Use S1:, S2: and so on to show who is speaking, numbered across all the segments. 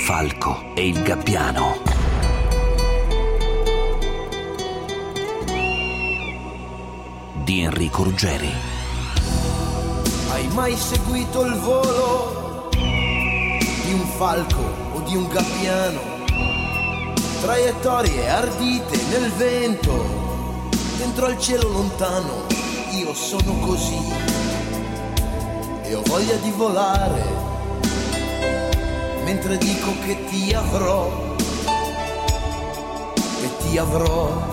S1: falco e il gabbiano. Di Enrico Ruggeri.
S2: Hai mai seguito il volo di un falco o di un gabbiano? Traiettorie ardite nel vento, dentro al cielo lontano. Io sono così e ho voglia di volare, mentre dico che ti avrò, che ti avrò.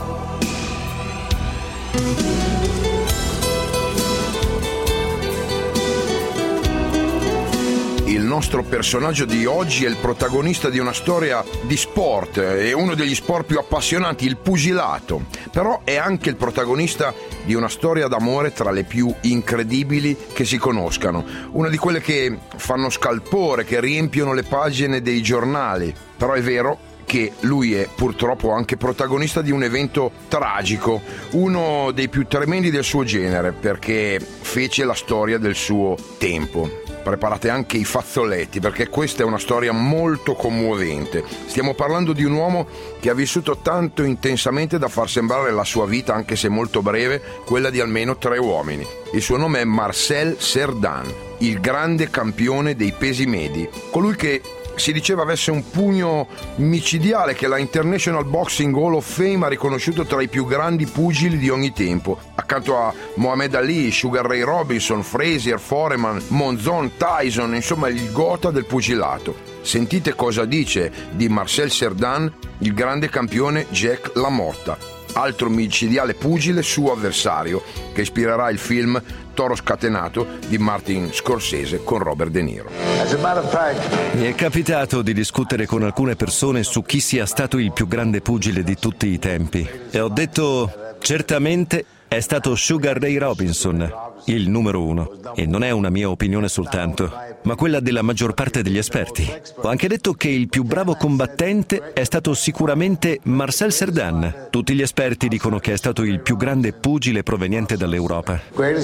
S3: Il nostro personaggio di oggi è il protagonista di una storia di sport, è uno degli sport più appassionanti, il pugilato, però è anche il protagonista di una storia d'amore tra le più incredibili che si conoscano, una di quelle che fanno scalpore, che riempiono le pagine dei giornali. Però è vero che lui è purtroppo anche protagonista di un evento tragico, uno dei più tremendi del suo genere, perché fece la storia del suo tempo. Preparate anche i fazzoletti, perché questa è una storia molto commovente. Stiamo parlando di un uomo che ha vissuto tanto intensamente da far sembrare la sua vita, anche se molto breve, quella di almeno 3 uomini. Il suo nome è Marcel Cerdan, il grande campione dei pesi medi, colui che si diceva avesse un pugno micidiale che la International Boxing Hall of Fame ha riconosciuto tra i più grandi pugili di ogni tempo, accanto a Muhammad Ali, Sugar Ray Robinson, Frazier, Foreman, Monzon, Tyson, insomma il gotha del pugilato. Sentite cosa dice di Marcel Cerdan il grande campione Jack LaMotta, altro micidiale pugile suo avversario, che ispirerà il film Toro Scatenato di Martin Scorsese con Robert De Niro.
S4: Mi è capitato di discutere con alcune persone su chi sia stato il più grande pugile di tutti i tempi e ho detto certamente è stato Sugar Ray Robinson, il numero 1, e non è una mia opinione soltanto, ma quella della maggior parte degli esperti. Ho anche detto che il più bravo combattente è stato sicuramente Marcel Cerdan. Tutti gli esperti dicono che è stato il più grande pugile proveniente dall'Europa.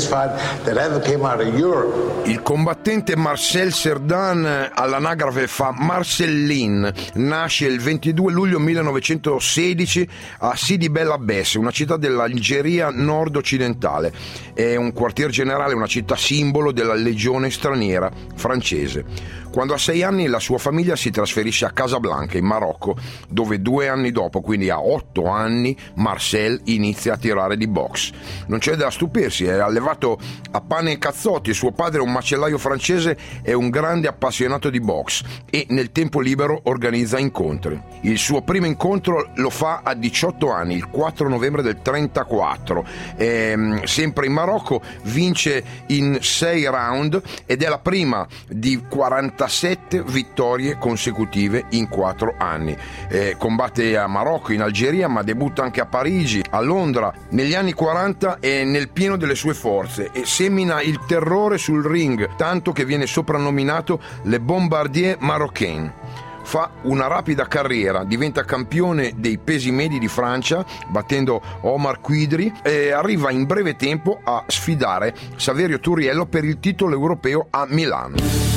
S3: Il combattente Marcel Cerdan all'anagrafe fa Marcellin, nasce il 22 luglio 1916 a Sidi Bel Abbès, una città dell'Algeria nord-occidentale. È un quartier generale, una città simbolo della legione straniera francese. Quando ha 6 anni la sua famiglia si trasferisce a Casablanca in Marocco, dove 2 anni dopo, quindi a 8 anni, Marcel inizia a tirare di box. Non c'è da stupirsi, è allevato a pane e cazzotti, suo padre è un macellaio francese e un grande appassionato di box e nel tempo libero organizza incontri. Il suo primo incontro lo fa a 18 anni, il 4 novembre del 34, sempre in Marocco, vince in 6 round ed è la prima di 47 vittorie consecutive in 4 anni. Combatte a Marocco, in Algeria, ma debutta anche a Parigi, a Londra. Negli anni 40 è nel pieno delle sue forze e semina il terrore sul ring, tanto che viene soprannominato Le Bombardier Marocain. Fa una rapida carriera, diventa campione dei pesi medi di Francia battendo Omar Quidri e arriva in breve tempo a sfidare Saverio Turiello per il titolo europeo a Milano.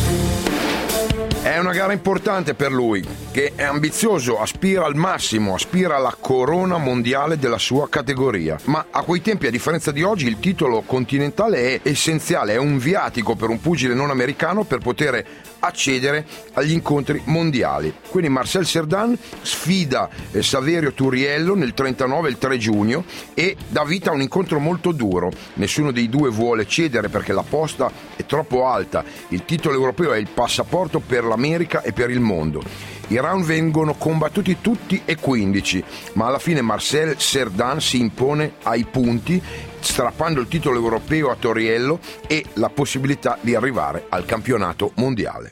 S3: È una gara importante per lui, che è ambizioso, aspira al massimo, aspira alla corona mondiale della sua categoria. Ma a quei tempi, a differenza di oggi, il titolo continentale è essenziale, è un viatico per un pugile non americano per poter accedere agli incontri mondiali. Quindi Marcel Cerdan sfida Saverio Turiello nel 39, il 3 giugno, e dà vita a un incontro molto duro. Nessuno dei due vuole cedere perché la posta è troppo alta. Il titolo europeo è il passaporto per l'America e per il mondo. I round vengono combattuti tutti e 15, ma alla fine Marcel Cerdan si impone ai punti, strappando il titolo europeo a Turiello e la possibilità di arrivare al campionato mondiale.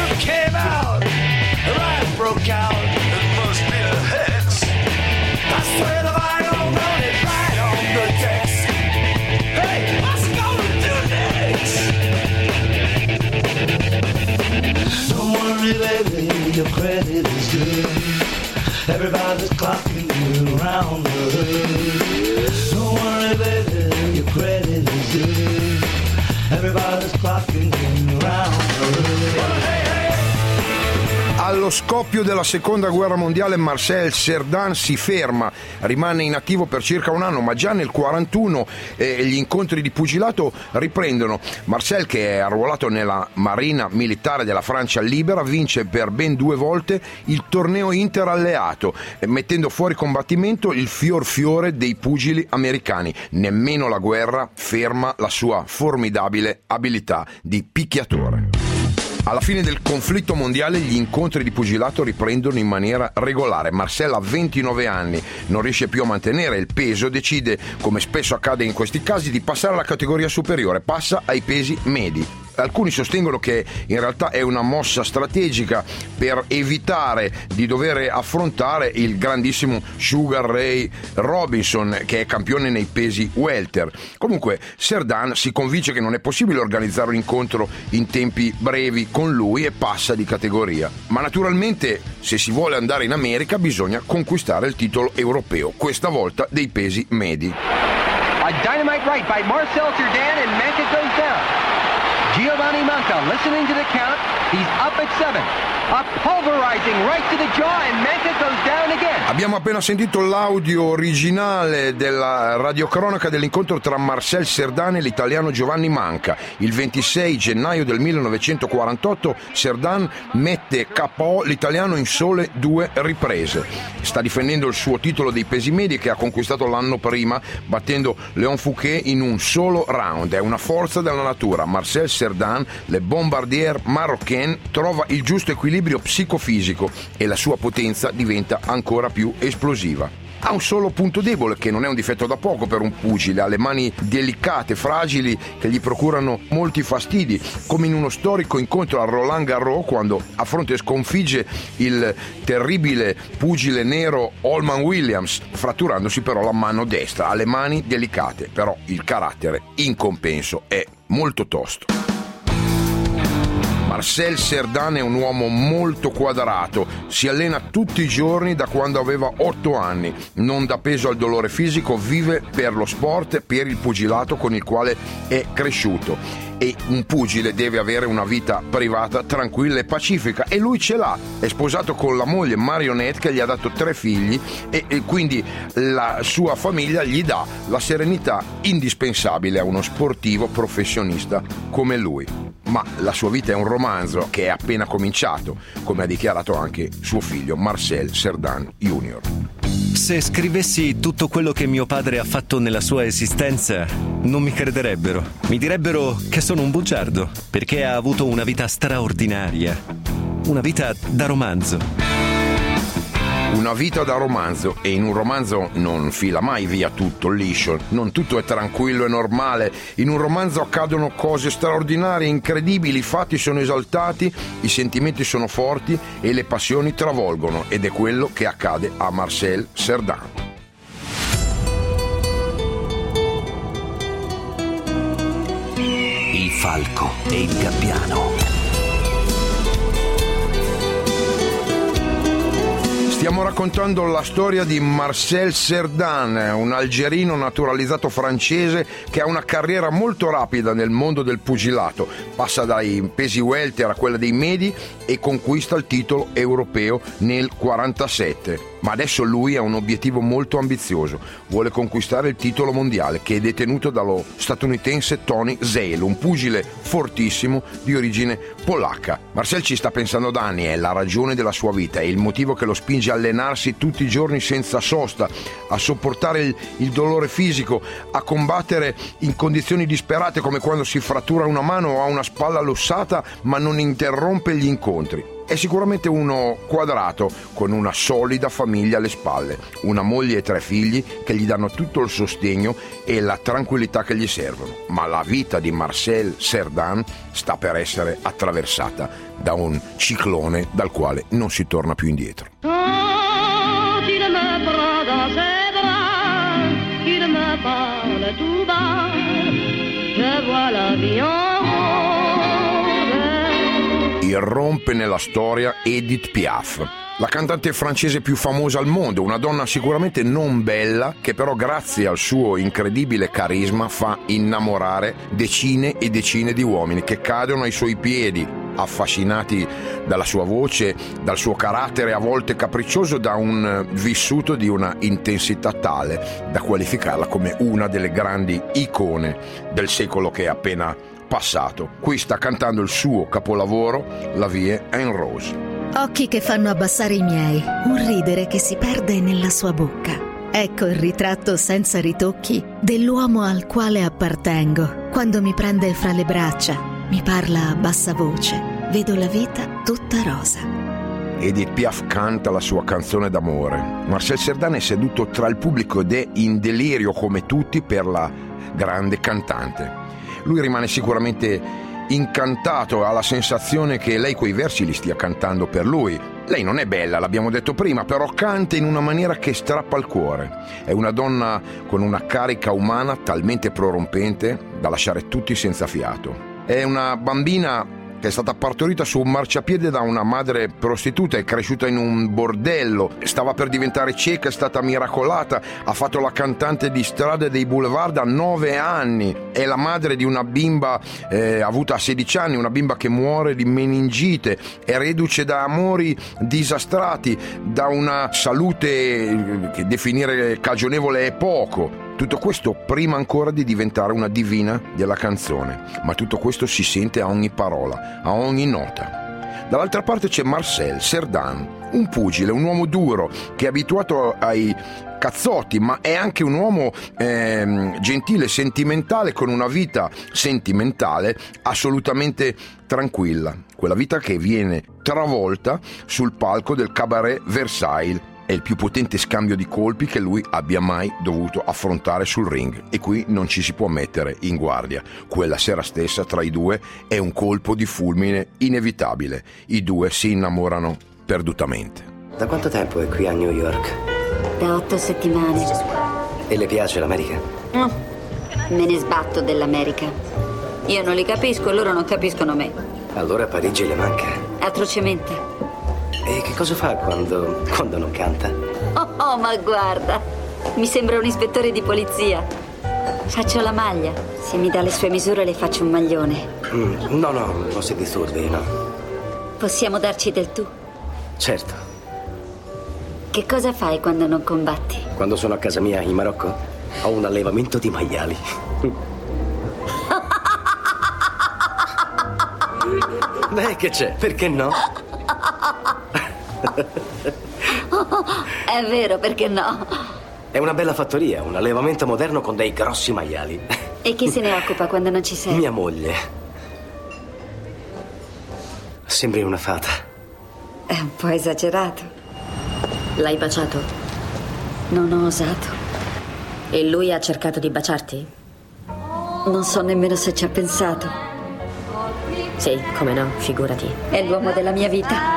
S5: Your credit is good. Everybody's clocking you around the hood. Don't worry, baby, your credit is good. Everybody's clocking you around the hood.
S3: Allo Allo scoppio della seconda guerra mondiale Marcel Cerdan si ferma, rimane inattivo per circa un anno, ma già nel 41 gli incontri di pugilato riprendono. Marcel, che è arruolato nella marina militare della Francia libera, vince per ben 2 volte il torneo interalleato, mettendo fuori combattimento il fiore dei pugili americani. Nemmeno la guerra ferma la sua formidabile abilità di picchiatore. Alla fine del conflitto mondiale gli incontri di pugilato riprendono in maniera regolare. Marcel ha 29 anni, non riesce più a mantenere il peso, decide, come spesso accade in questi casi, di passare alla categoria superiore, passa ai pesi medi. Alcuni sostengono che in realtà è una mossa strategica per evitare di dover affrontare il grandissimo Sugar Ray Robinson, che è campione nei pesi welter. Comunque Cerdan si convince che non è possibile organizzare un incontro in tempi brevi con lui e passa di categoria. Ma naturalmente, se si vuole andare in America, bisogna conquistare il titolo europeo, questa volta dei pesi medi.
S6: A dynamite right by Marcel Cerdan and Mankiw goes down. Giovanni Manca, listening to the count, he's up at 7. A pulverizing right to the jaw and Mankiw goes down again.
S3: Abbiamo appena sentito l'audio originale della radiocronaca dell'incontro tra Marcel Cerdan e l'italiano Giovanni Manca. Il 26 gennaio del 1948 Cerdan mette KO l'italiano in sole 2 riprese. Sta difendendo il suo titolo dei pesi medi che ha conquistato l'anno prima battendo Léon Fouquet in un solo round. È una forza della natura. Marcel Cerdan, le bombardier marocaine, trova il giusto equilibrio psicofisico e la sua potenza diventa ancora più esplosiva. Ha un solo punto debole, che non è un difetto da poco per un pugile: ha le mani delicate, fragili, che gli procurano molti fastidi, come in uno storico incontro a Roland Garros, quando affronta e sconfigge il terribile pugile nero Holman Williams, fratturandosi però la mano destra. Ha le mani delicate, però il carattere, in compenso, è molto tosto. Marcel Cerdan è un uomo molto quadrato, si allena tutti i giorni da quando aveva 8 anni, non dà peso al dolore fisico, vive per lo sport, per il pugilato con il quale è cresciuto. E un pugile deve avere una vita privata tranquilla e pacifica, e lui ce l'ha. È sposato con la moglie Marionette, che gli ha dato 3 figli, e quindi la sua famiglia gli dà la serenità indispensabile a uno sportivo professionista come lui. Ma la sua vita è un romanzo che è appena cominciato, come ha dichiarato anche suo figlio Marcel Cerdan Jr.
S4: Se scrivessi tutto quello che mio padre ha fatto nella sua esistenza, non mi crederebbero. Mi direbbero che sono un bugiardo, perché ha avuto una vita straordinaria. Una vita da romanzo.
S3: Una vita da romanzo, e in un romanzo non fila mai via tutto liscio, non tutto è tranquillo e normale. In un romanzo accadono cose straordinarie, incredibili, i fatti sono esaltati, i sentimenti sono forti e le passioni travolgono, ed è quello che accade a Marcel Cerdan.
S1: Il falco e il gabbiano.
S3: Stiamo raccontando la storia di Marcel Cerdan, un algerino naturalizzato francese che ha una carriera molto rapida nel mondo del pugilato. Passa dai pesi welter a quella dei medi e conquista il titolo europeo nel 1947. Ma adesso lui ha un obiettivo molto ambizioso: vuole conquistare il titolo mondiale, che è detenuto dallo statunitense Tony Zale, un pugile fortissimo di origine polacca. Marcel ci sta pensando da anni, è la ragione della sua vita, è il motivo che lo spinge a allenarsi tutti i giorni senza sosta, a sopportare il dolore fisico, a combattere in condizioni disperate come quando si frattura una mano o ha una spalla lussata, ma non interrompe gli incontri. È sicuramente uno quadrato, con una solida famiglia alle spalle, una moglie e 3 figli che gli danno tutto il sostegno e la tranquillità che gli servono. Ma la vita di Marcel Cerdan sta per essere attraversata da un ciclone dal quale non si torna più indietro.
S7: Quand il me prend dans ses bras, qu'il me parle tout bas, je vois la vie en rose.
S3: Irrompe nella storia Edith Piaf, la cantante francese più famosa al mondo, una donna sicuramente non bella, che però grazie al suo incredibile carisma fa innamorare decine e decine di uomini che cadono ai suoi piedi. affascinati dalla sua voce, dal suo carattere a volte capriccioso, da un vissuto di una intensità tale da qualificarla come una delle grandi icone del secolo che è appena passato. Qui sta cantando il suo capolavoro, La Vie en Rose.
S8: Occhi che fanno abbassare i miei, un ridere che si perde nella sua bocca. Ecco il ritratto senza ritocchi dell'uomo al quale appartengo. Quando mi prende fra le braccia, mi parla a bassa voce, vedo la vita tutta rosa.
S3: Edith Piaf canta la sua canzone d'amore. Marcel Cerdan è seduto tra il pubblico ed è in delirio come tutti per la grande cantante. Lui rimane sicuramente incantato, ha la sensazione che lei quei versi li stia cantando per lui. Lei non è bella, l'abbiamo detto prima, però canta in una maniera che strappa il cuore. È una donna con una carica umana talmente prorompente da lasciare tutti senza fiato. È una bambina che è stata partorita su un marciapiede da una madre prostituta, è cresciuta in un bordello, stava per diventare cieca, è stata miracolata, ha fatto la cantante di strada dei boulevard a 9 anni, è la madre di una bimba avuta a 16 anni, una bimba che muore di meningite, è reduce da amori disastrati, da una salute che definire cagionevole è poco. Tutto questo prima ancora di diventare una divina della canzone, ma tutto questo si sente a ogni parola, a ogni nota. Dall'altra parte c'è Marcel Cerdan, un pugile, un uomo duro che è abituato ai cazzotti, ma è anche un uomo gentile, sentimentale, con una vita sentimentale assolutamente tranquilla, quella vita che viene travolta sul palco del Cabaret Versailles. È il più potente scambio di colpi che lui abbia mai dovuto affrontare sul ring, e qui non ci si può mettere in guardia. Quella sera stessa tra i due è un colpo di fulmine inevitabile. I due si innamorano perdutamente.
S9: Da quanto tempo è qui a New York?
S10: Da 8 settimane.
S9: E le piace l'America?
S10: No, me ne sbatto dell'America. Io non li capisco e loro non capiscono me.
S9: Allora Parigi le manca?
S10: Atrocemente.
S9: E che cosa fa quando non canta?
S10: Oh, ma guarda, mi sembra un ispettore di polizia. Faccio la maglia. Se mi dà le sue misure le faccio un maglione.
S9: No, non si disturbi, no.
S10: Possiamo darci del tu?
S9: Certo.
S10: Che cosa fai quando non combatti?
S9: Quando sono a casa mia in Marocco ho un allevamento di maiali. Beh, che c'è? Perché no?
S10: È vero, perché no?
S9: È una bella fattoria, un allevamento moderno con dei grossi maiali.
S10: E chi se ne occupa quando non ci sei?
S9: Mia moglie. Sembri una fata.
S10: È un po' esagerato. L'hai baciato? Non ho osato.
S11: E lui ha cercato di baciarti?
S10: Non so nemmeno se ci ha pensato.
S11: Sì, come no, figurati.
S10: È l'uomo della mia vita.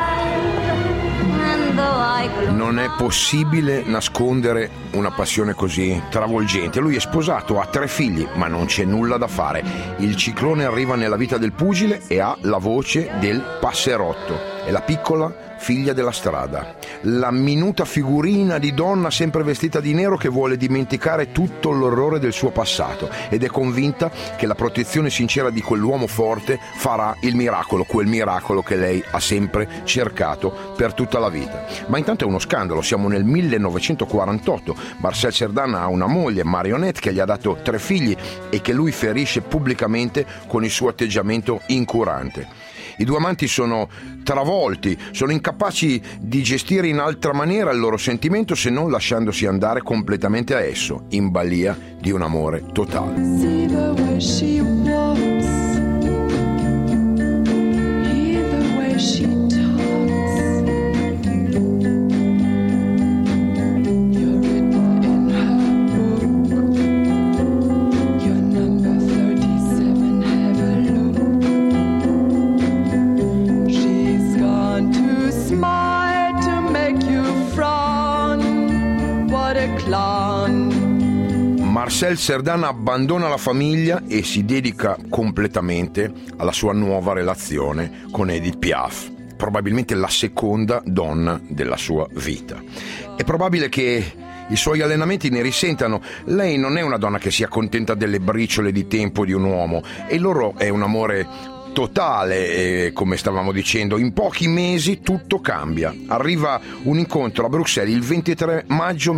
S3: Non è possibile nascondere una passione così travolgente. Lui è sposato, ha 3 figli, ma non c'è nulla da fare. Il ciclone arriva nella vita del pugile e ha la voce del passerotto. È la piccola figlia della strada, la minuta figurina di donna sempre vestita di nero che vuole dimenticare tutto l'orrore del suo passato ed è convinta che la protezione sincera di quell'uomo forte farà il miracolo, quel miracolo che lei ha sempre cercato per tutta la vita. Ma intanto è uno scandalo, siamo nel 1948, Marcel Cerdan ha una moglie, Marionnette, che gli ha dato 3 figli e che lui ferisce pubblicamente con il suo atteggiamento incurante. I due amanti sono travolti, sono incapaci di gestire in altra maniera il loro sentimento se non lasciandosi andare completamente a esso, in balia di un amore totale. Marcel Cerdan abbandona la famiglia e si dedica completamente alla sua nuova relazione con Edith Piaf, probabilmente la seconda donna della sua vita. È probabile che i suoi allenamenti ne risentano. Lei non è una donna che si accontenta delle briciole di tempo di un uomo e il loro è un amore totale, come stavamo dicendo. In pochi mesi tutto cambia. Arriva un incontro a Bruxelles il 23 maggio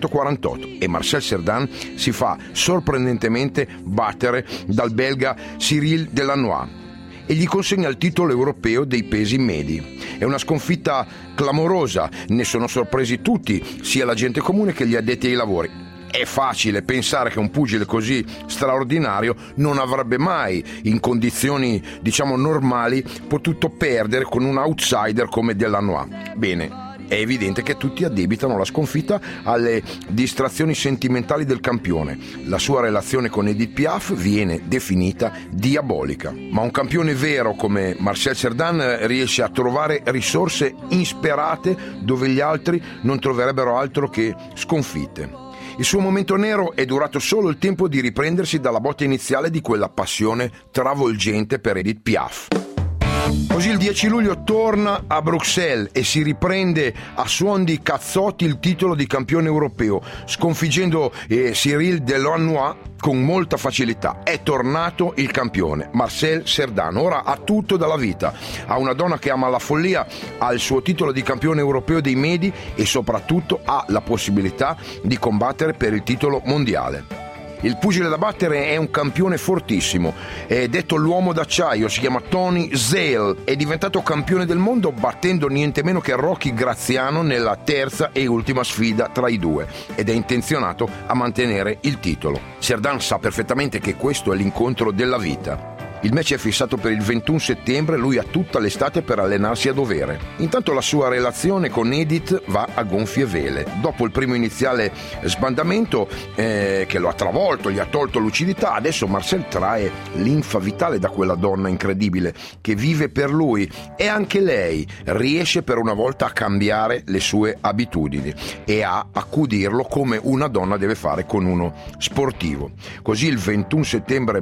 S3: 1948 e Marcel Cerdan si fa sorprendentemente battere dal belga Cyril Delannoy e gli consegna il titolo europeo dei pesi medi. È una sconfitta clamorosa, ne sono sorpresi tutti, sia la gente comune che gli addetti ai lavori. È facile pensare che un pugile così straordinario non avrebbe mai, in condizioni diciamo normali, potuto perdere con un outsider come Delannoy. Bene, è evidente che tutti addebitano la sconfitta alle distrazioni sentimentali del campione. La sua relazione con Edith Piaf viene definita diabolica. Ma un campione vero come Marcel Cerdan riesce a trovare risorse insperate dove gli altri non troverebbero altro che sconfitte. Il suo momento nero è durato solo il tempo di riprendersi dalla botta iniziale di quella passione travolgente per Edith Piaf. Così il 10 luglio torna a Bruxelles e si riprende a suon di cazzotti il titolo di campione europeo, sconfiggendo Cyril Delannoy con molta facilità. È tornato il campione, Marcel Cerdan. Ora ha tutto dalla vita. Ha una donna che ama la follia, ha il suo titolo di campione europeo dei medi e soprattutto ha la possibilità di combattere per il titolo mondiale. Il pugile da battere è un campione fortissimo, è detto l'uomo d'acciaio, si chiama Tony Zale, è diventato campione del mondo battendo niente meno che Rocky Graziano nella terza e ultima sfida tra i due ed è intenzionato a mantenere il titolo. Cerdan sa perfettamente che questo è l'incontro della vita. Il match è fissato per il 21 settembre, lui ha tutta l'estate per allenarsi a dovere. Intanto la sua relazione con Edith va a gonfie vele. Dopo il primo iniziale sbandamento che lo ha travolto, gli ha tolto lucidità, adesso Marcel trae linfa vitale da quella donna incredibile che vive per lui e anche lei riesce per una volta a cambiare le sue abitudini e a accudirlo come una donna deve fare con uno sportivo. Così il 21 settembre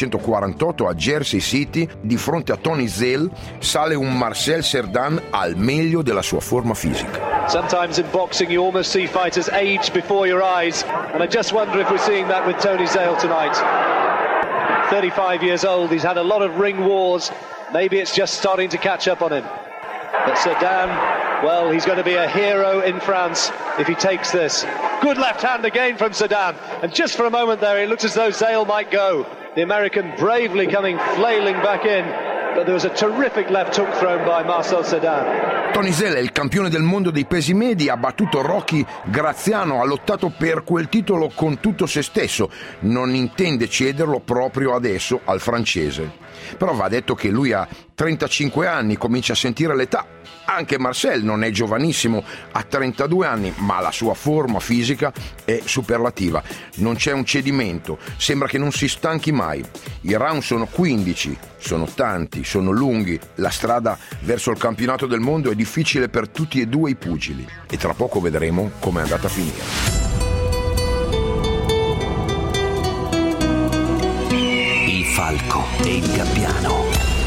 S3: 1948 a Jersey City, di fronte a Tony Zale, sale un Marcel Cerdan al meglio della sua forma fisica.
S12: Sometimes in boxing you almost see fighters age before your eyes, and I just wonder if we're seeing that with Tony Zale tonight. 35 years old, he's had a lot of ring wars, maybe it's just starting to catch up on him. But Cerdan, well, he's going to be a hero in France if he takes this. Good left hand again from Cerdan, and just for a moment there it looks as though Zale might go. The American bravely coming flailing back in, but there was a terrific left hook thrown by Marcel Cerdan.
S3: Tony Zale è il campione del mondo dei pesi medi, ha battuto Rocky Graziano, ha lottato per quel titolo con tutto se stesso, non intende cederlo proprio adesso al francese. Però va detto che lui ha 35 anni, comincia a sentire l'età. Anche Marcel non è giovanissimo, ha 32 anni, ma la sua forma fisica è superlativa. Non c'è un cedimento, sembra che non si stanchi mai. I round sono 15, sono tanti, sono lunghi. La strada verso il campionato del mondo è difficile per tutti e due i pugili. E tra poco vedremo come è andata a finire.
S1: Il falco e il gabbiano.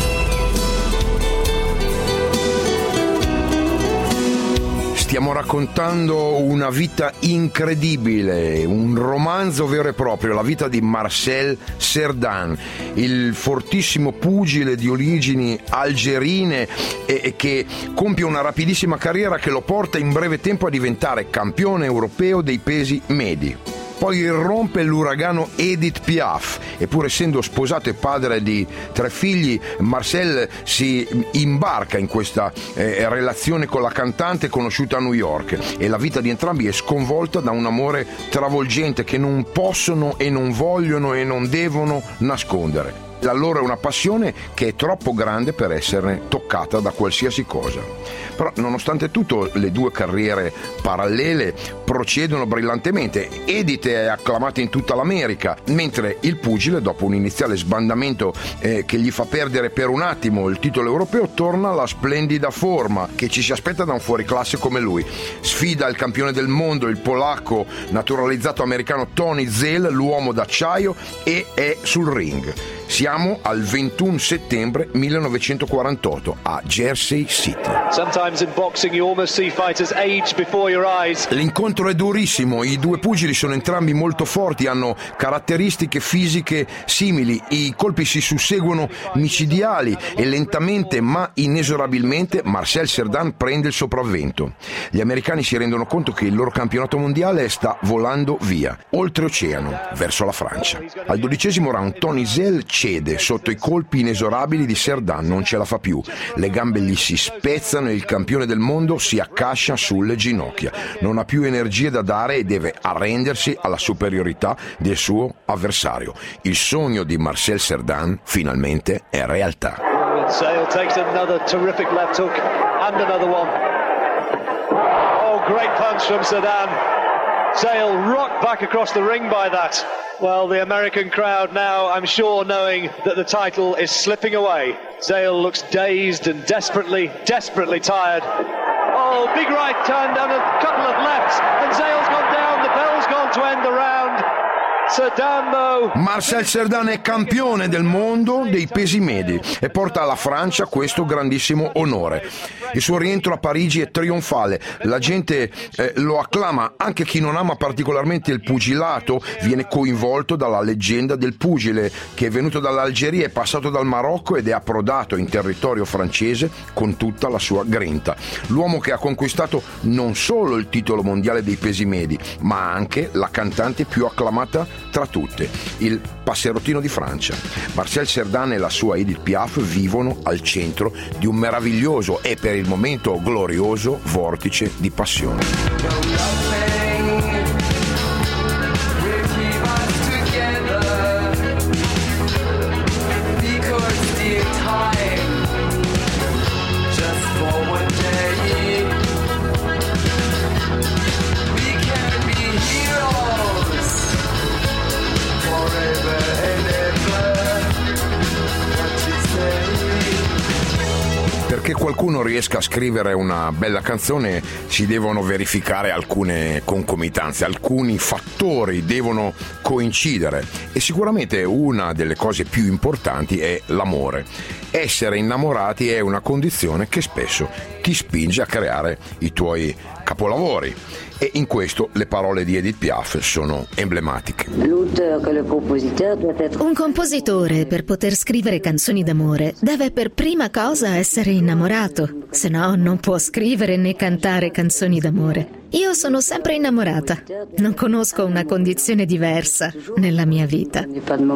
S3: Stiamo raccontando una vita incredibile, un romanzo vero e proprio, la vita di Marcel Cerdan, il fortissimo pugile di origini algerine e che compie una rapidissima carriera che lo porta in breve tempo a diventare campione europeo dei pesi medi. Poi irrompe l'uragano Edith Piaf e pur essendo sposato e padre di 3 figli, Marcel si imbarca in questa relazione con la cantante conosciuta a New York e la vita di entrambi è sconvolta da un amore travolgente che non possono e non vogliono e non devono nascondere. La loro è una passione che è troppo grande per essere toccata da qualsiasi cosa. Però nonostante tutto le due carriere parallele procedono brillantemente. Edith è acclamata in tutta l'America, mentre il pugile, dopo un iniziale sbandamento che gli fa perdere per un attimo il titolo europeo, torna alla splendida forma che ci si aspetta da un fuoriclasse come lui. Sfida il campione del mondo, il polacco naturalizzato americano Tony Zale, l'uomo d'acciaio, e è sul ring. Siamo al 21 settembre 1948 a Jersey City.
S12: Sometimes in boxing you almost see fighters age before your eyes.
S3: L'incontro è durissimo, i due pugili sono entrambi molto forti, hanno caratteristiche fisiche simili, i colpi si susseguono micidiali e lentamente ma inesorabilmente Marcel Cerdan prende il sopravvento. Gli americani si rendono conto che il loro campionato mondiale sta volando via, oltreoceano, verso la Francia. Al 12° round Tony Zell cede sotto i colpi inesorabili di Cerdan, non ce la fa più, le gambe gli si spezzano e il campione del mondo si accascia sulle ginocchia, non ha più energie da dare e deve arrendersi alla superiorità del suo avversario. Il sogno di Marcel Cerdan finalmente è realtà.
S12: Zale takes another terrific left hook and another one. Oh, great punch from Cerdan. Zale rocked back across the ring by that. Well, the American crowd now, I'm sure, knowing that the title is slipping away. Zale looks dazed and desperately tired. Oh, big right turn and a couple of lefts, and Zale's gone down. The bell's gone to end the round. Cerdan, though.
S3: Marcel Cerdan è campione del mondo dei pesi medi e porta alla Francia questo grandissimo onore. Il suo rientro a Parigi è trionfale, la gente lo acclama, anche chi non ama particolarmente il pugilato viene coinvolto dalla leggenda del pugile che è venuto dall'Algeria, è passato dal Marocco ed è approdato in territorio francese con tutta la sua grinta. L'uomo che ha conquistato non solo il titolo mondiale dei pesi medi, ma anche la cantante più acclamata tra tutte, il passerottino di Francia. Marcel Cerdan e la sua Edith Piaf vivono al centro di un meraviglioso e per il momento glorioso vortice di passione. Perché qualcuno riesca a scrivere una bella canzone si devono verificare alcune concomitanze, alcuni fattori devono coincidere e sicuramente una delle cose più importanti è l'amore. Essere innamorati è una condizione che spesso ti spinge a creare i tuoi capolavori e in questo le parole di Edith Piaf sono emblematiche.
S8: Un compositore per poter scrivere canzoni d'amore deve per prima cosa essere innamorato, se no non può scrivere né cantare canzoni d'amore. Io sono sempre innamorata, non conosco una condizione diversa nella mia vita.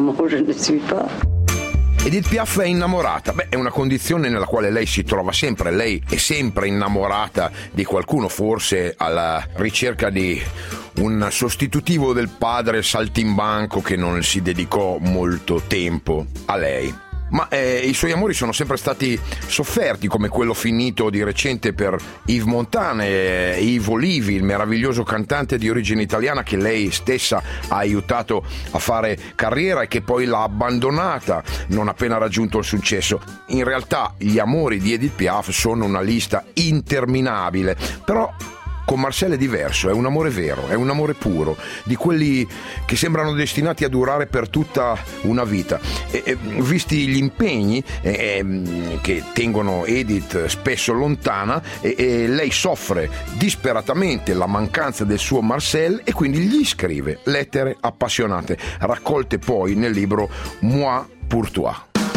S3: Edith Piaf è innamorata, è una condizione nella quale lei si trova sempre, lei è sempre innamorata di qualcuno, forse alla ricerca di un sostitutivo del padre saltimbanco che non si dedicò molto tempo a lei. Ma i suoi amori sono sempre stati sofferti, come quello finito di recente per Yves Montand e Yves Olivi, il meraviglioso cantante di origine italiana che lei stessa ha aiutato a fare carriera e che poi l'ha abbandonata non appena raggiunto il successo. In realtà gli amori di Edith Piaf sono una lista interminabile, però con Marcel è diverso, è un amore vero, è un amore puro, di quelli che sembrano destinati a durare per tutta una vita. Visti gli impegni che tengono Edith spesso lontana, lei soffre disperatamente la mancanza del suo Marcel e quindi gli scrive lettere appassionate, raccolte poi nel libro Moi pour toi.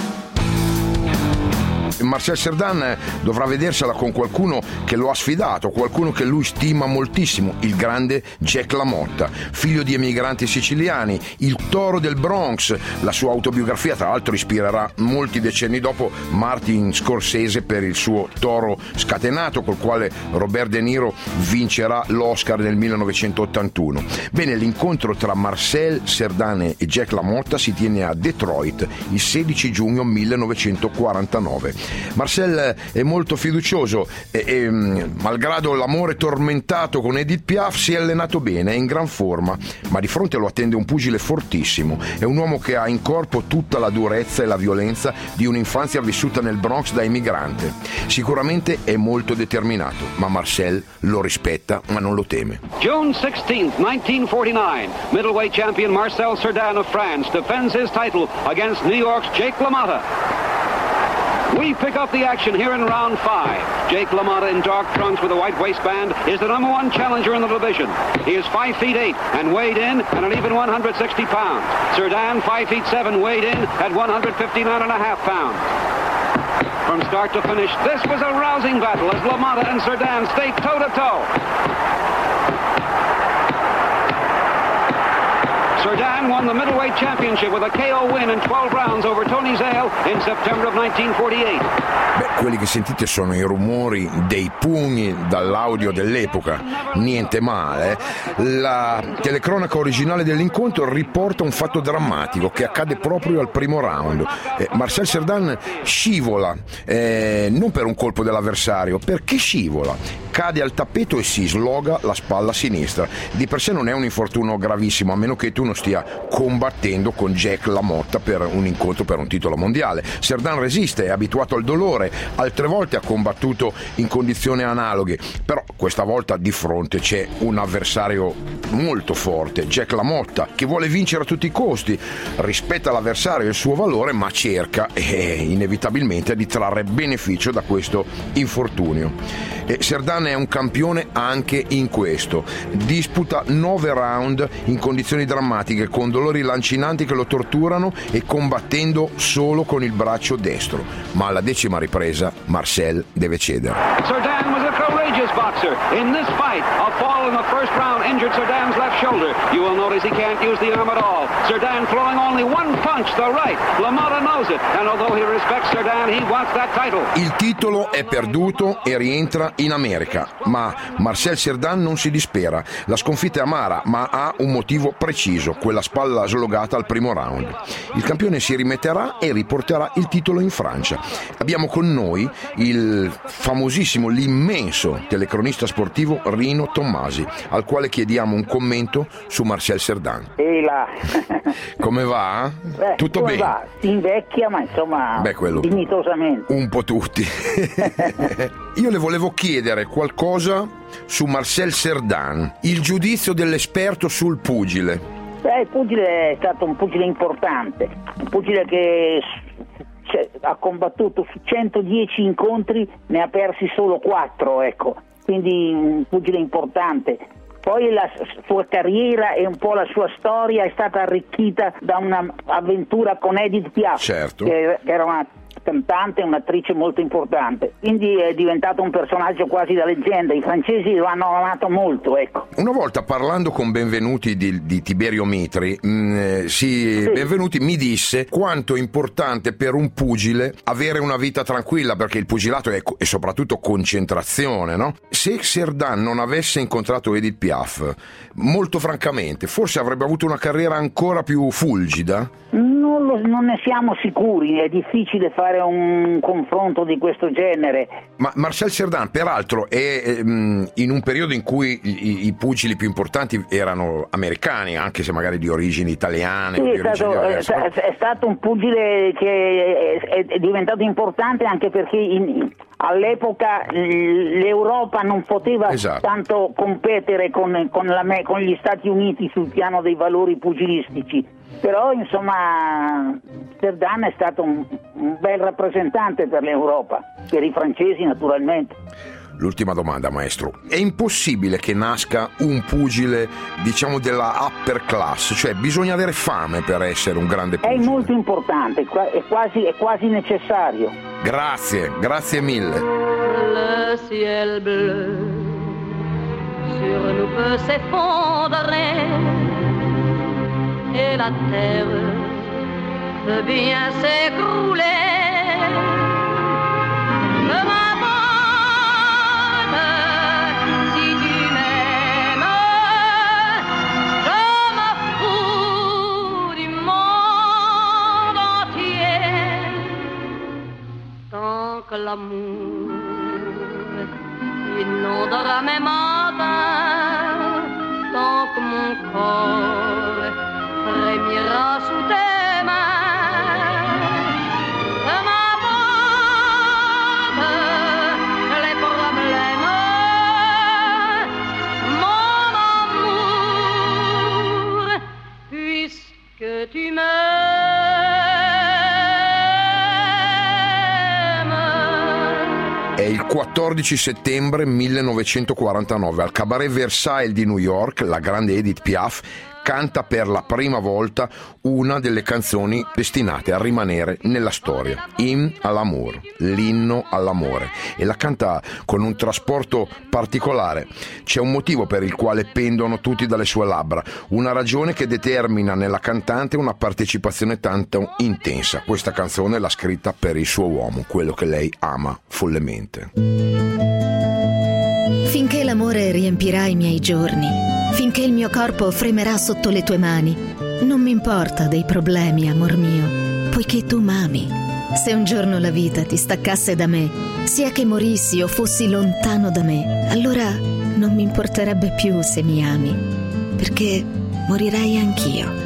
S3: Marcel Cerdan dovrà vedersela con qualcuno che lo ha sfidato, qualcuno che lui stima moltissimo, il grande Jack LaMotta, figlio di emigranti siciliani, il toro del Bronx. La sua autobiografia tra l'altro ispirerà molti decenni dopo Martin Scorsese per il suo Toro scatenato, col quale Robert De Niro vincerà l'Oscar nel 1981. Bene, l'incontro tra Marcel Cerdan e Jack LaMotta si tiene a Detroit il 16 giugno 1949. Marcel è molto fiducioso e malgrado l'amore tormentato con Edith Piaf si è allenato bene, è in gran forma, ma di fronte lo attende un pugile fortissimo. È un uomo che ha in corpo tutta la durezza e la violenza di un'infanzia vissuta nel Bronx da immigrante. Sicuramente è molto determinato, ma Marcel lo rispetta ma non lo teme.
S13: June 16th, 1949, middleweight champion Marcel Cerdan of France defends his title against New York's Jake LaMotta. We pick up the action here in round 5. Jake LaMotta in dark trunks with a white waistband is the number one challenger in the division. He is 5 feet 8 and weighed in at an even 160 pounds. Cerdan, 5 feet 7, weighed in at 159.5 pounds. From start to finish, this was a rousing battle as LaMotta and Cerdan stayed toe-to-toe. Cerdan won the middleweight championship with a KO win in 12 rounds over Tony Zale in September of 1948.
S3: Beh, quelli che sentite sono i rumori dei pugni dall'audio dell'epoca, niente male. La telecronaca originale dell'incontro riporta un fatto drammatico che accade proprio al primo round. Marcel Cerdan scivola, non per un colpo dell'avversario, perché scivola, cade al tappeto e si sloga la spalla sinistra. Di per sé non è un infortunio gravissimo, a meno che tu non stia combattendo con Jack LaMotta per un incontro per un titolo mondiale. Cerdan resiste, è abituato al dolore, altre volte ha combattuto in condizioni analoghe, però questa volta di fronte c'è un avversario molto forte, Jack LaMotta, che vuole vincere a tutti i costi, rispetta l'avversario e il suo valore, ma cerca inevitabilmente di trarre beneficio da questo infortunio. Cerdan è un campione anche in questo, disputa 9 round in condizioni drammatiche, con dolori lancinanti che lo torturano e combattendo solo con il braccio destro, ma alla 10ª ripresa Marcel deve cedere.
S13: Cerdan was a courageous boxer. In this fight, a fall in the first round injured Cerdan's left shoulder. You will notice he can't use the arm at all. Cerdan throwing only one punch, the right. LaMotta knows it, and although he respects Cerdan, he wants that title.
S3: Il titolo è perduto e rientra in America, ma Marcel Cerdan non si dispera. La sconfitta è amara, ma ha un motivo preciso, quella spalla slogata al primo round. Il campione si rimetterà e riporterà il titolo in Francia. Abbiamo con noi il famosissimo, l'immenso telecronista sportivo Rino Tommasi, al quale chiediamo un commento su Marcel Cerdan.
S14: E là.
S3: Come va?
S14: Beh,
S3: tutto
S14: come
S3: bene?
S14: Va? Si invecchia, ma insomma,
S3: quello
S14: dignitosamente.
S3: Un po' tutti. Io le volevo chiedere qualcosa su Marcel Cerdan, il giudizio dell'esperto sul pugile.
S14: Il pugile è stato un pugile importante, un pugile che ha combattuto su 110 incontri, ne ha persi solo 4, ecco, quindi un pugile importante. Poi la sua carriera e un po' la sua storia è stata arricchita da un'avventura con Edith Piaf,
S3: certo,
S14: che era una cantante, un'attrice molto importante, quindi è diventato un personaggio quasi da leggenda. I francesi lo hanno amato molto, ecco.
S3: Una volta parlando con Benvenuti di Tiberio Mitri, Benvenuti mi disse quanto è importante per un pugile avere una vita tranquilla, perché il pugilato è soprattutto concentrazione, no? Se Cerdan non avesse incontrato Edith Piaf, molto francamente, forse avrebbe avuto una carriera ancora più fulgida?
S14: Non ne siamo sicuri, è difficile fare un confronto di questo genere.
S3: Ma Marcel Cerdan, peraltro, è in un periodo in cui i pugili più importanti erano americani, anche se magari di origini italiane.
S14: Sì, è stato un pugile che è diventato importante anche perché all'epoca l'Europa non poteva tanto competere con gli Stati Uniti sul piano dei valori pugilistici. Però insomma Cerdan è stato un bel rappresentante per l'Europa, per i francesi naturalmente.
S3: L'ultima domanda, maestro: è impossibile che nasca un pugile, diciamo, della upper class, cioè bisogna avere fame per essere un grande pugile?
S14: È molto importante, è quasi necessario.
S3: Grazie mille.
S7: Le ciel bleu sur nous peut s'effondrer et la terre peut bien s'écrouler. Ne m'abandonne si tu m'aimes, je me fous du monde entier tant l'amour inondera mes matins tant que mon corps frémira sous tes mains. De ma vente, les problèmes, mon amour, puisque tu
S3: È il 14 settembre 1949 al Cabaret Versailles di New York. La grande Edith Piaf canta per la prima volta una delle canzoni destinate a rimanere nella storia, Hymne à l'amour, l'inno all'amore, e la canta con un trasporto particolare. C'è un motivo per il quale pendono tutti dalle sue labbra, una ragione che determina nella cantante una partecipazione tanto intensa. Questa canzone l'ha scritta per il suo uomo, quello che lei ama follemente.
S8: Finché l'amore riempirà i miei giorni, finché il mio corpo fremerà sotto le tue mani, non mi importa dei problemi, amor mio, poiché tu m'ami. Se un giorno la vita ti staccasse da me, sia che morissi o fossi lontano da me, allora non mi importerebbe più se mi ami, perché morirei anch'io.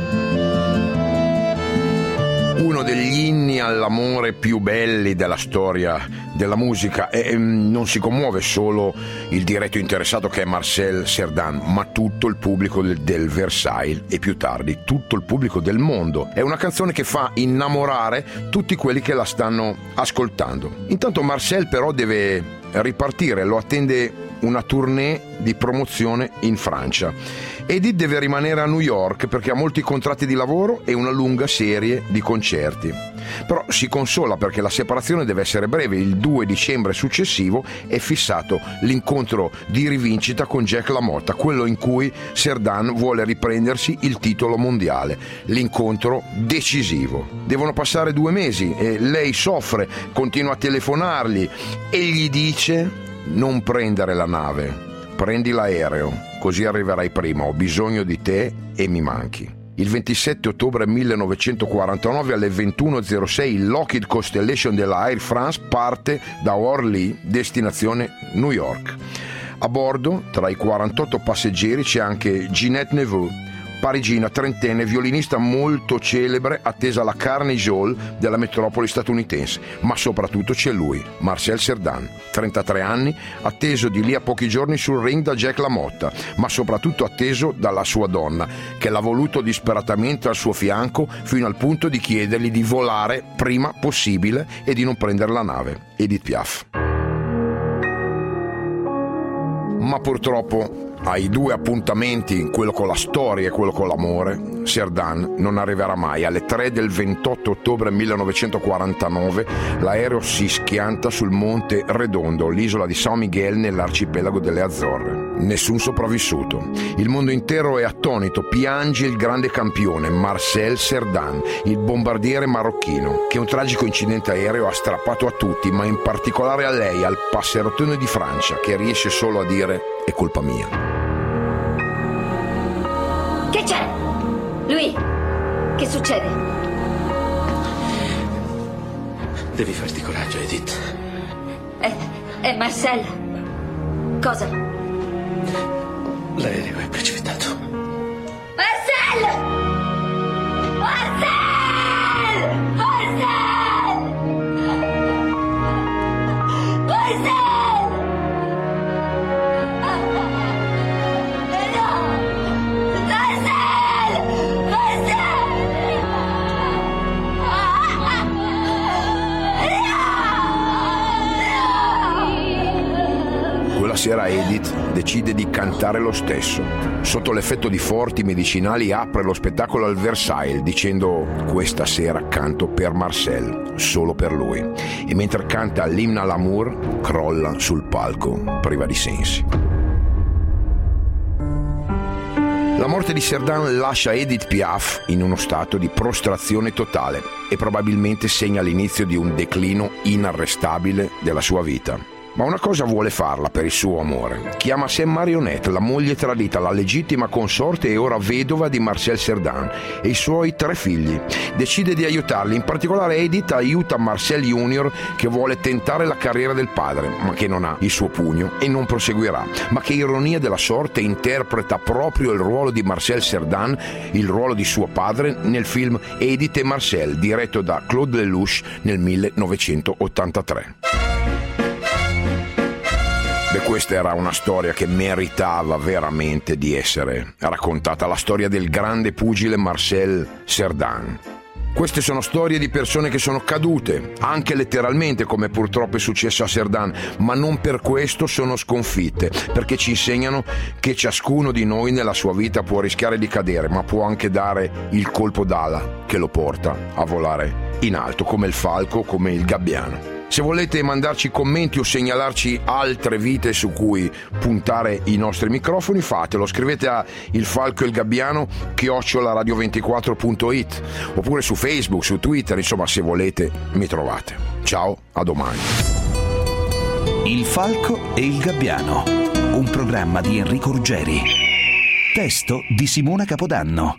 S3: Uno degli inni all'amore più belli della storia della musica, e non si commuove solo il diretto interessato che è Marcel Cerdan, ma tutto il pubblico del Versailles e più tardi tutto il pubblico del mondo. È una canzone che fa innamorare tutti quelli che la stanno ascoltando. Intanto Marcel però deve ripartire, lo attende una tournée di promozione in Francia. Edith deve rimanere a New York perché ha molti contratti di lavoro e una lunga serie di concerti. Però si consola perché la separazione deve essere breve. Il 2 dicembre successivo è fissato l'incontro di rivincita con Jack LaMotta, quello in cui Cerdan vuole riprendersi il titolo mondiale, l'incontro decisivo. Devono passare 2 mesi e lei soffre, continua a telefonargli e gli dice: non prendere la nave, prendi l'aereo, così arriverai prima, ho bisogno di te e mi manchi. Il 27 ottobre 1949 alle 21.06 il Lockheed Constellation della Air France parte da Orly, destinazione New York. A bordo, tra i 48 passeggeri, c'è anche Ginette Neveu, parigina, trentenne, violinista molto celebre, attesa alla Carnegie Hall della metropoli statunitense. Ma soprattutto c'è lui, Marcel Cerdan, 33 anni, atteso di lì a pochi giorni sul ring da Jack LaMotta, ma soprattutto atteso dalla sua donna, che l'ha voluto disperatamente al suo fianco fino al punto di chiedergli di volare prima possibile e di non prendere la nave, Edith Piaf. Ma purtroppo ai 2 appuntamenti, quello con la storia e quello con l'amore, Cerdan non arriverà mai. Alle 3 del 28 ottobre 1949 l'aereo si schianta sul Monte Redondo, l'isola di San Miguel nell'arcipelago delle Azzorre. Nessun sopravvissuto. Il mondo intero è attonito, piange il grande campione Marcel Cerdan, il bombardiere marocchino, che un tragico incidente aereo ha strappato a tutti, ma in particolare a lei, al passerottone di Francia, che riesce solo a dire: è colpa mia.
S10: Che c'è? Lui, che succede?
S1: Devi farti coraggio, Edith.
S10: È Marcel. Cosa?
S1: L'aereo è precipitato.
S10: Marcel! Marcel! Marcel! Marcel!
S3: Sera Edith decide di cantare lo stesso. Sotto l'effetto di forti medicinali apre lo spettacolo al Versailles dicendo: questa sera canto per Marcel, solo per lui. E mentre canta l'Hymne à l'amour crolla sul palco priva di sensi. La morte di Cerdan lascia Edith Piaf in uno stato di prostrazione totale e probabilmente segna l'inizio di un declino inarrestabile della sua vita. ma una cosa vuole farla per il suo amore. Chiama Sam Marionette, la moglie tradita, la legittima consorte e ora vedova di Marcel Cerdan e i suoi 3 figli. Decide di aiutarli, in particolare Edith aiuta Marcel Junior che vuole tentare la carriera del padre, ma che non ha il suo pugno e non proseguirà. Ma che ironia della sorte, interpreta proprio il ruolo di Marcel Cerdan, il ruolo di suo padre, nel film Edith e Marcel, diretto da Claude Lelouch nel 1983. Questa era una storia che meritava veramente di essere raccontata, la storia del grande pugile Marcel Cerdan. Queste sono storie di persone che sono cadute, anche letteralmente, come purtroppo è successo a Cerdan, ma non per questo sono sconfitte, perché ci insegnano che ciascuno di noi nella sua vita può rischiare di cadere, ma può anche dare il colpo d'ala che lo porta a volare in alto, come il falco, come il gabbiano. Se volete mandarci commenti o segnalarci altre vite su cui puntare i nostri microfoni, fatelo. Scrivete a Il Falco e il Gabbiano @radio24.it oppure su Facebook, su Twitter, insomma, se volete mi trovate. Ciao, a domani.
S15: Il Falco e il Gabbiano, un programma di Enrico Ruggeri. Testo di Simona Capodanno.